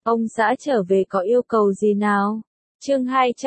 Ông xã trở về có yêu cầu gì nào? Chương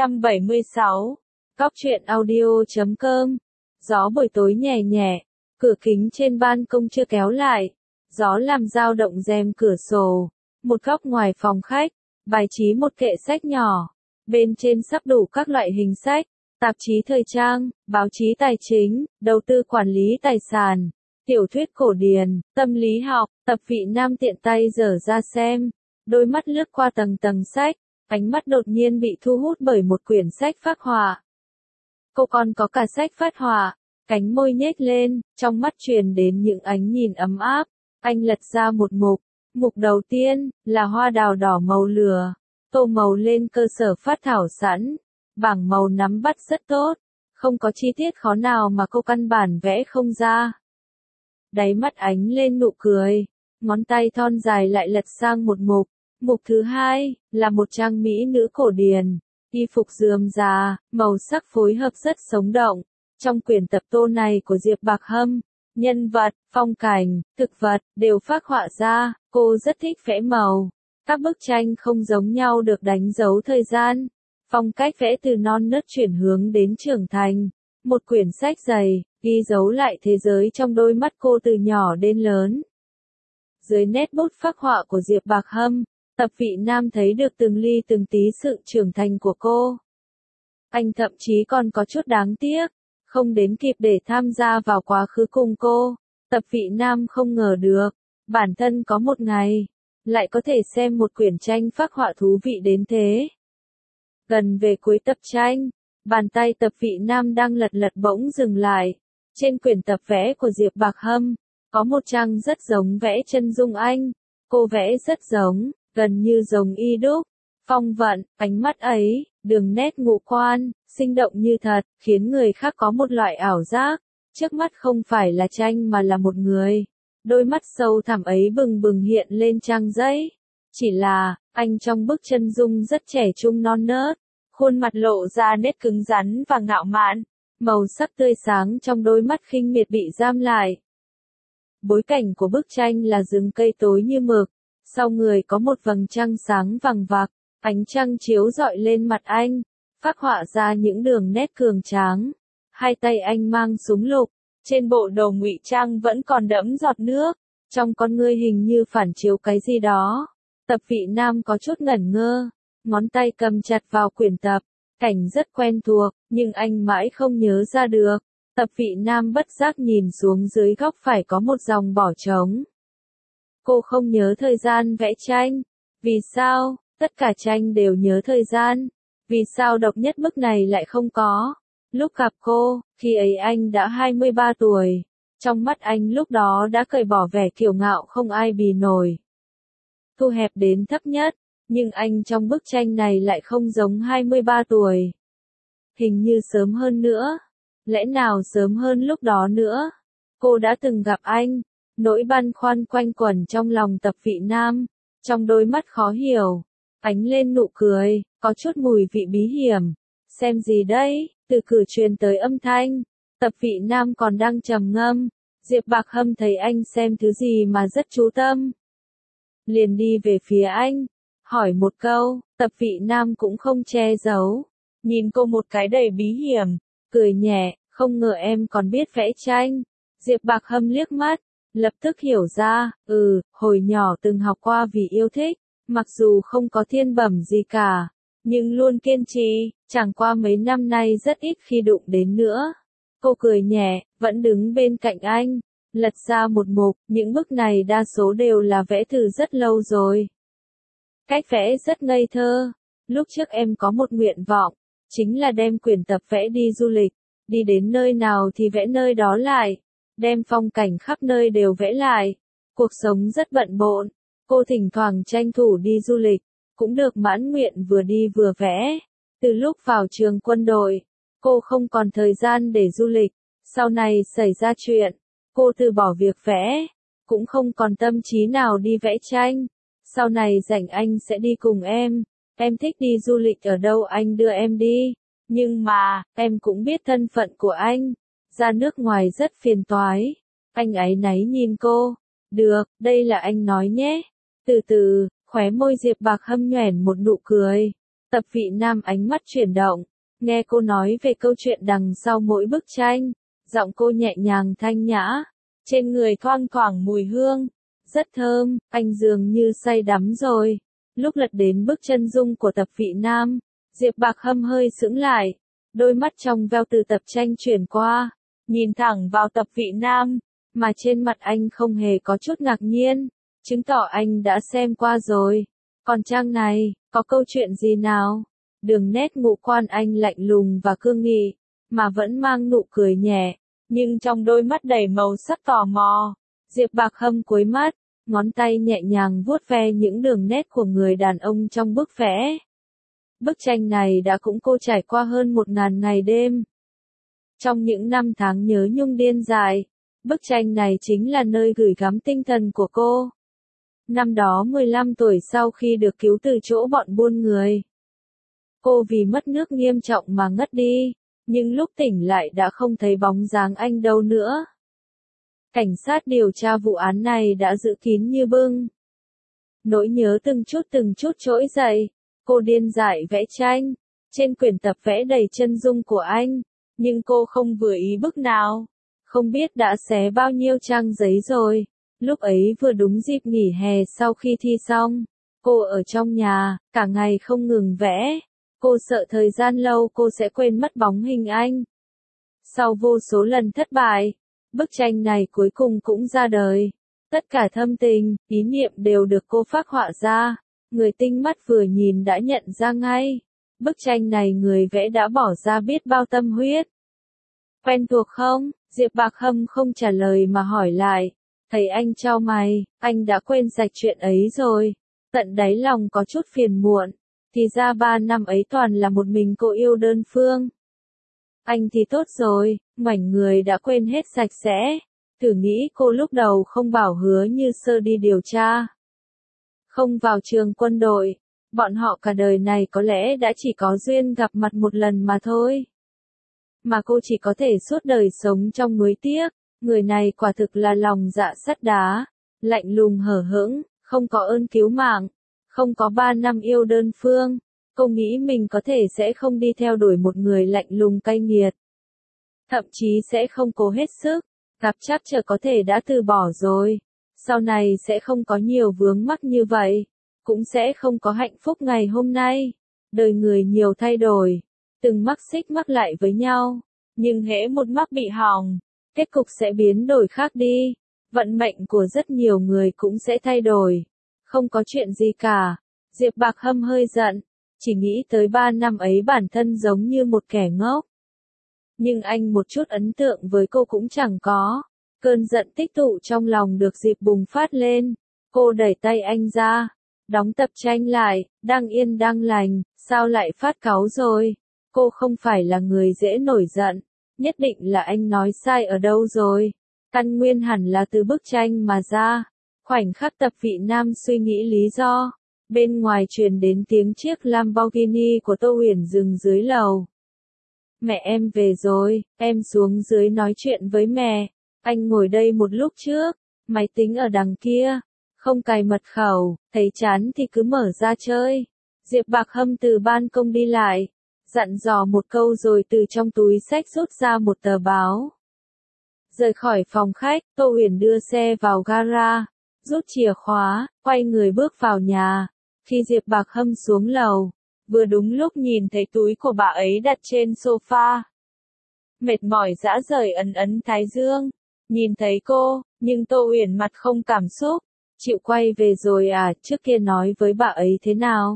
276. Cóc truyện audio.com. Gió buổi tối nhẹ nhẹ, cửa kính trên ban công chưa kéo lại, gió làm dao động rèm cửa sổ. Một góc ngoài phòng khách, bài trí một kệ sách nhỏ, bên trên sắp đủ các loại hình sách, tạp chí thời trang, báo chí tài chính, đầu tư quản lý tài sản, tiểu thuyết cổ điển, tâm lý học. Tập Vị Nam tiện tay dở ra xem, đôi mắt lướt qua tầng tầng sách, ánh mắt đột nhiên bị thu hút bởi một quyển sách phác họa. Cô còn có cả sách phát họa, cánh môi nhếch lên, trong mắt truyền đến những ánh nhìn ấm áp. Anh lật ra một mục, mục đầu tiên là hoa đào đỏ màu lửa, tô màu lên cơ sở phát thảo sẵn, bảng màu nắm bắt rất tốt, không có chi tiết khó nào mà cô căn bản vẽ không ra. Đáy mắt ánh lên nụ cười, ngón tay thon dài lại lật sang một mục. Mục thứ hai là một trang mỹ nữ cổ điển, y phục rườm rà, màu sắc phối hợp rất sống động. Trong quyển tập tô này của Diệp Bạc Hâm, nhân vật, phong cảnh, thực vật đều phác họa ra. Cô rất thích vẽ màu. Các bức tranh không giống nhau được đánh dấu thời gian. Phong cách vẽ từ non nớt chuyển hướng đến trưởng thành. Một quyển sách dày, ghi dấu lại thế giới trong đôi mắt cô từ nhỏ đến lớn. Dưới nét bút phác họa của Diệp Bạc Hâm, Tập Vị Nam thấy được từng ly từng tí sự trưởng thành của cô. Anh thậm chí còn có chút đáng tiếc, không đến kịp để tham gia vào quá khứ cùng cô. Tập Vị Nam không ngờ được, bản thân có một ngày, lại có thể xem một quyển tranh phác họa thú vị đến thế. Gần về cuối tập tranh, bàn tay Tập Vị Nam đang lật lật bỗng dừng lại. Trên quyển tập vẽ của Diệp Bạc Hâm, có một trang rất giống vẽ chân dung anh. Cô vẽ rất giống, gần như giống y đúc. Phong vận, ánh mắt ấy, đường nét ngũ quan, sinh động như thật, khiến người khác có một loại ảo giác. Trước mắt không phải là tranh mà là một người. Đôi mắt sâu thẳm ấy bừng bừng hiện lên trang giấy. Chỉ là, anh trong bức chân dung rất trẻ trung non nớt. Khuôn mặt lộ ra nét cứng rắn và ngạo mạn. Màu sắc tươi sáng trong đôi mắt khinh miệt bị giam lại. Bối cảnh của bức tranh là rừng cây tối như mực. Sau người có một vầng trăng sáng vằng vặc. Ánh trăng chiếu rọi lên mặt anh, phác họa ra những đường nét cường tráng. Hai tay anh mang súng lục, trên bộ đồ ngụy trang vẫn còn đẫm giọt nước. Trong con ngươi hình như phản chiếu cái gì đó. Tập Vị Nam có chút ngẩn ngơ, ngón tay cầm chặt vào quyển tập. Cảnh rất quen thuộc, nhưng anh mãi không nhớ ra được. Tập Vị Nam bất giác nhìn xuống dưới góc phải có một dòng bỏ trống. Cô không nhớ thời gian vẽ tranh. Vì sao? Tất cả tranh đều nhớ thời gian. Vì sao độc nhất bức này lại không có? Lúc gặp cô, khi ấy anh đã 23 tuổi. Trong mắt anh lúc đó đã cởi bỏ vẻ kiêu ngạo không ai bì nổi. Thu hẹp đến thấp nhất, nhưng anh trong bức tranh này lại không giống 23 tuổi. Hình như sớm hơn nữa. Lẽ nào sớm hơn lúc đó nữa? Cô đã từng gặp anh. Nỗi băn khoăn quanh quẩn trong lòng Tập Vị Nam. Trong đôi mắt khó hiểu, ánh lên nụ cười, có chút mùi vị bí hiểm. Xem gì đây? Từ cửa truyền tới âm thanh. Tập Vị Nam còn đang trầm ngâm. Diệp Bạc Hâm thấy anh xem thứ gì mà rất chú tâm. Liền đi về phía anh, hỏi một câu. Tập Vị Nam cũng không che giấu. Nhìn cô một cái đầy bí hiểm, cười nhẹ, không ngờ em còn biết vẽ tranh. Diệp Bạc Hâm liếc mắt, lập tức hiểu ra, hồi nhỏ từng học qua vì yêu thích, mặc dù không có thiên bẩm gì cả, nhưng luôn kiên trì, chẳng qua mấy năm nay rất ít khi đụng đến nữa. Cô cười nhẹ, vẫn đứng bên cạnh anh, lật ra một mục, những bức này đa số đều là vẽ từ rất lâu rồi. Cách vẽ rất ngây thơ, lúc trước em có một nguyện vọng, chính là đem quyển tập vẽ đi du lịch, đi đến nơi nào thì vẽ nơi đó lại. Đem phong cảnh khắp nơi đều vẽ lại. Cuộc sống rất bận bộn. Cô thỉnh thoảng tranh thủ đi du lịch. Cũng được mãn nguyện vừa đi vừa vẽ. Từ lúc vào trường quân đội, cô không còn thời gian để du lịch. Sau này xảy ra chuyện, cô từ bỏ việc vẽ. Cũng không còn tâm trí nào đi vẽ tranh. Sau này rảnh anh sẽ đi cùng em. Em thích đi du lịch ở đâu anh đưa em đi. Nhưng mà, em cũng biết thân phận của anh. Ra nước ngoài rất phiền toái. Anh áy náy nhìn cô. Được, đây là anh nói nhé. Từ từ, Khóe môi Diệp Bạc Hâm nhoẻn một nụ cười. Tập Vị Nam ánh mắt chuyển động, nghe cô nói về câu chuyện đằng sau mỗi bức tranh, giọng cô nhẹ nhàng thanh nhã, trên người thoang thoảng mùi hương, rất thơm, anh dường như say đắm rồi. Lúc lật đến bức chân dung của Tập Vị Nam, Diệp Bạc Hâm hơi sững lại, đôi mắt trong veo từ tập tranh chuyển qua, nhìn thẳng vào Tập Vị Nam, mà trên mặt anh không hề có chút ngạc nhiên, chứng tỏ anh đã xem qua rồi. Còn trang này, có câu chuyện gì nào? Đường nét ngũ quan anh lạnh lùng và cương nghị, mà vẫn mang nụ cười nhẹ, nhưng trong đôi mắt đầy màu sắc tò mò. Diệp Bạc Hâm cúi mắt, ngón tay nhẹ nhàng vuốt ve những đường nét của người đàn ông trong bức vẽ. Bức tranh này đã cũng cô trải qua hơn 1000 ngày đêm. Trong những năm tháng nhớ nhung điên dại, bức tranh này chính là nơi gửi gắm tinh thần của cô. Năm đó 15 tuổi sau khi được cứu từ chỗ bọn buôn người, cô vì mất nước nghiêm trọng mà ngất đi, nhưng lúc tỉnh lại đã không thấy bóng dáng anh đâu nữa. Cảnh sát điều tra vụ án này đã giữ kín như bưng. Nỗi nhớ từng chút trỗi dậy, cô điên dại vẽ tranh, trên quyển tập vẽ đầy chân dung của anh, nhưng cô không vừa ý bức nào. Không biết đã xé bao nhiêu trang giấy rồi. Lúc ấy vừa đúng dịp nghỉ hè sau khi thi xong, cô ở trong nhà, cả ngày không ngừng vẽ. Cô sợ thời gian lâu cô sẽ quên mất bóng hình anh. Sau vô số lần thất bại, bức tranh này cuối cùng cũng ra đời. Tất cả thâm tình, ý niệm đều được cô phác họa ra. Người tinh mắt vừa nhìn đã nhận ra ngay. Bức tranh này người vẽ đã bỏ ra biết bao tâm huyết. Quen thuộc không? Diệp Bạc Hâm không trả lời mà hỏi lại. Thấy anh chau mày, anh đã quên sạch chuyện ấy rồi. Tận đáy lòng có chút phiền muộn. Thì ra 3 năm ấy toàn là một mình cô yêu đơn phương. Anh thì tốt rồi, mảnh người đã quên hết sạch sẽ. Thử nghĩ cô lúc đầu không bảo Hứa Như Sơ đi điều tra, không vào trường quân đội, bọn họ cả đời này có lẽ đã chỉ có duyên gặp mặt một lần mà thôi. Mà cô chỉ có thể suốt đời sống trong nuối tiếc. Người này quả thực là lòng dạ sắt đá, lạnh lùng hờ hững, không có ơn cứu mạng, không có 3 năm yêu đơn phương. Cô nghĩ mình có thể sẽ không đi theo đuổi một người lạnh lùng cay nghiệt. Thậm chí sẽ không cố hết sức, gặp chắc chờ có thể đã từ bỏ rồi. Sau này sẽ không có nhiều vướng mắc như vậy, cũng sẽ không có hạnh phúc ngày hôm nay. Đời người nhiều thay đổi, từng mắc xích mắc lại với nhau, nhưng hễ một mắc bị hỏng, kết cục sẽ biến đổi khác đi. Vận mệnh của rất nhiều người cũng sẽ thay đổi. Không có chuyện gì cả. Diệp Bạc Hâm hơi giận, chỉ nghĩ tới 3 năm ấy bản thân giống như một kẻ ngốc. Nhưng anh một chút ấn tượng với cô cũng chẳng có. Cơn giận tích tụ trong lòng được dịp bùng phát lên. Cô đẩy tay anh ra, đóng tập tranh lại, đang yên đang lành, sao lại phát cáu rồi? Cô không phải là người dễ nổi giận, nhất định là anh nói sai ở đâu rồi. Căn nguyên hẳn là từ bức tranh mà ra. Khoảnh khắc Tập Vị Nam suy nghĩ lý do, bên ngoài truyền đến tiếng chiếc Lamborghini của Tô Huyền dừng dưới lầu. Mẹ em về rồi, em xuống dưới nói chuyện với mẹ. Anh ngồi đây một lúc trước, máy tính ở đằng kia, không cài mật khẩu, thấy chán thì cứ mở ra chơi. Diệp Bạc Hâm từ ban công đi lại, dặn dò một câu rồi từ trong túi xách rút ra một tờ báo. Rời khỏi phòng khách, Tô Huyền đưa xe vào gara, rút chìa khóa, quay người bước vào nhà. Khi Diệp Bạc Hâm xuống lầu, vừa đúng lúc nhìn thấy túi của bà ấy đặt trên sofa. Mệt mỏi rã rời ấn ấn thái dương, nhìn thấy cô, nhưng Tô Huyền mặt không cảm xúc. Chịu quay về rồi à, trước kia nói với bà ấy thế nào?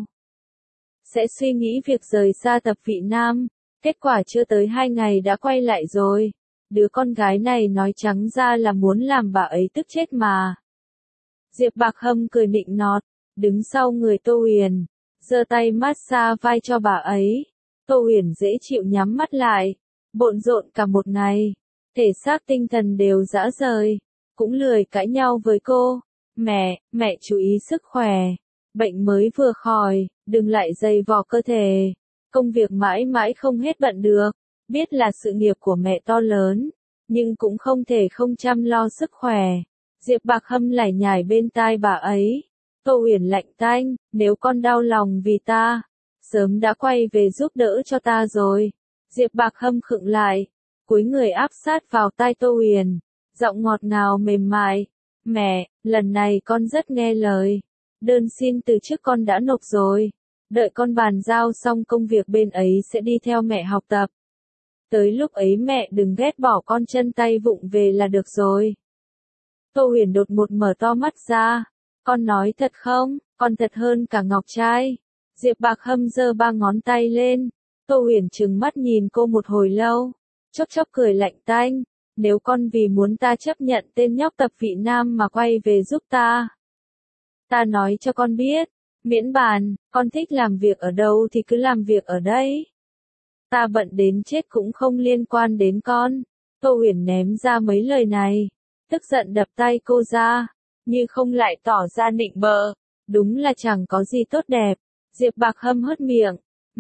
Sẽ suy nghĩ việc rời xa Tập Vị Nam, kết quả chưa tới 2 ngày đã quay lại rồi. Đứa con gái này nói trắng ra là muốn làm bà ấy tức chết mà. Diệp Bạc Hâm cười nịnh nọt, đứng sau người Tô Huyền, giơ tay massage vai cho bà ấy. Tô Huyền dễ chịu nhắm mắt lại, bộn rộn cả một ngày, thể xác tinh thần đều rã rời, cũng lười cãi nhau với cô. Mẹ chú ý sức khỏe, bệnh mới vừa khỏi, đừng lại dày vò cơ thể, công việc mãi mãi không hết bận được. Biết là sự nghiệp của mẹ to lớn, nhưng cũng không thể không chăm lo sức khỏe. Diệp Bạc Hâm lải nhải bên tai bà ấy. Tô Huyền lạnh tanh, nếu con đau lòng vì ta, sớm đã quay về giúp đỡ cho ta rồi. Diệp Bạc Hâm khựng lại, cúi người áp sát vào tai Tô Huyền, giọng ngọt ngào mềm mại. Mẹ, lần này con rất nghe lời. Đơn xin từ chức con đã nộp rồi. Đợi con bàn giao xong công việc bên ấy sẽ đi theo mẹ học tập. Tới lúc ấy mẹ đừng ghét bỏ con chân tay vụng về là được rồi. Tô Huyền đột ngột mở to mắt ra. Con nói thật không? Con thật hơn cả ngọc trai. Diệp Bạc Hâm giơ 3 ngón tay lên. Tô Huyền trừng mắt nhìn cô một hồi lâu. Chốc chốc cười lạnh tanh. Nếu con vì muốn ta chấp nhận tên nhóc tập vị nam mà quay về giúp ta. Ta nói cho con biết. Miễn bàn, con thích làm việc ở đâu thì cứ làm việc ở đây. Ta bận đến chết cũng không liên quan đến con. Tô Huyền ném ra mấy lời này. Tức giận đập tay cô ra. Như không lại tỏ ra nịnh bợ. Đúng là chẳng có gì tốt đẹp. Diệp Bạc Hâm hớt miệng.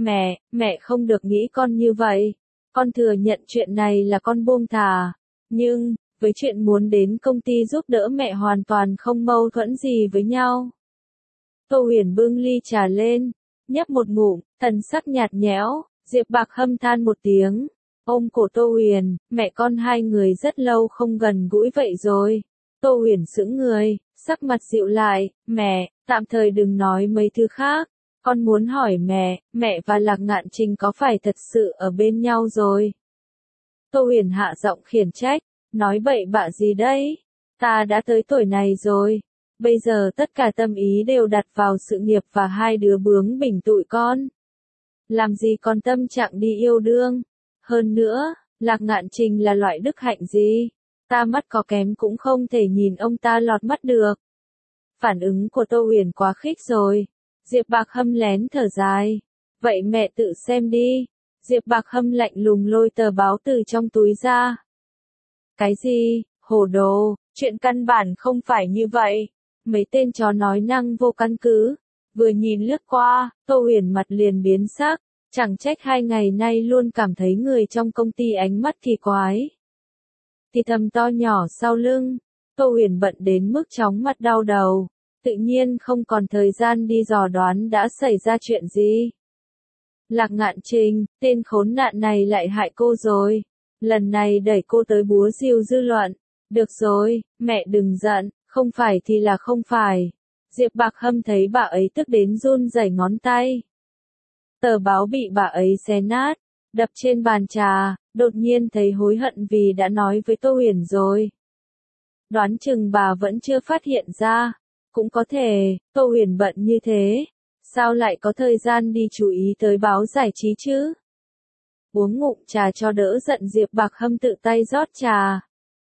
Mẹ không được nghĩ con như vậy. Con thừa nhận chuyện này là con buông thả. Nhưng, với chuyện muốn đến công ty giúp đỡ mẹ hoàn toàn không mâu thuẫn gì với nhau. Tô Huyền bưng ly trà lên, nhấp một ngụm, thần sắc nhạt nhẽo. Diệp Bạc Hâm than một tiếng, ôm cổ Tô Huyền, mẹ con hai người rất lâu không gần gũi vậy rồi. Tô Huyền sững người, sắc mặt dịu lại, mẹ, tạm thời đừng nói mấy thứ khác. Con muốn hỏi mẹ và Lạc Ngạn Trình có phải thật sự ở bên nhau rồi? Tô Huyền hạ giọng khiển trách, nói bậy bạ gì đấy? Ta đã tới tuổi này rồi. Bây giờ tất cả tâm ý đều đặt vào sự nghiệp và hai đứa bướng bỉnh tụi con. Làm gì còn tâm trạng đi yêu đương? Hơn nữa, Lạc Ngạn Trình là loại đức hạnh gì? Ta mắt có kém cũng không thể nhìn ông ta lọt mắt được. Phản ứng của Tô Huyền quá khích rồi. Diệp Bạc Hâm lén thở dài. Vậy mẹ tự xem đi. Diệp Bạc Hâm lạnh lùng lôi tờ báo từ trong túi ra. Cái gì? Hồ đồ, chuyện căn bản không phải như vậy. Mấy tên chó nói năng vô căn cứ. Vừa nhìn lướt qua, Tô Huyền mặt liền biến sắc. Chẳng trách 2 ngày nay luôn cảm thấy người trong công ty ánh mắt kỳ quái. Thì thầm to nhỏ sau lưng. Tô Huyền bận đến mức chóng mặt đau đầu. Tự nhiên không còn thời gian đi dò đoán đã xảy ra chuyện gì. Lạc Ngạn Trình, tên khốn nạn này lại hại cô rồi. Lần này đẩy cô tới búa rìu dư luận. Được rồi, mẹ đừng giận, không phải thì là không phải. Diệp Bạc Hâm thấy bà ấy tức đến run rẩy ngón tay. Tờ báo bị bà ấy xé nát, đập trên bàn trà, đột nhiên thấy hối hận vì đã nói với Tô Huyền rồi. Đoán chừng bà vẫn chưa phát hiện ra. Cũng có thể, Tô Huyền bận như thế. Sao lại có thời gian đi chú ý tới báo giải trí chứ? Uống ngụm trà cho đỡ giận, Diệp Bạc Hâm tự tay rót trà.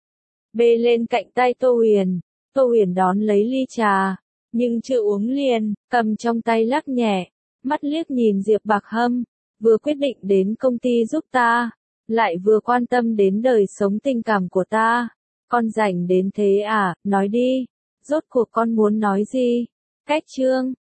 Bê lên cạnh tay Tô Huyền. Tô Huyền đón lấy ly trà. Nhưng chưa uống liền, cầm trong tay lắc nhẹ. Mắt liếc nhìn Diệp Bạc Hâm. Vừa quyết định đến công ty giúp ta. Lại vừa quan tâm đến đời sống tình cảm của ta. Con rảnh đến thế à, nói đi. Rốt cuộc con muốn nói gì? Cách chương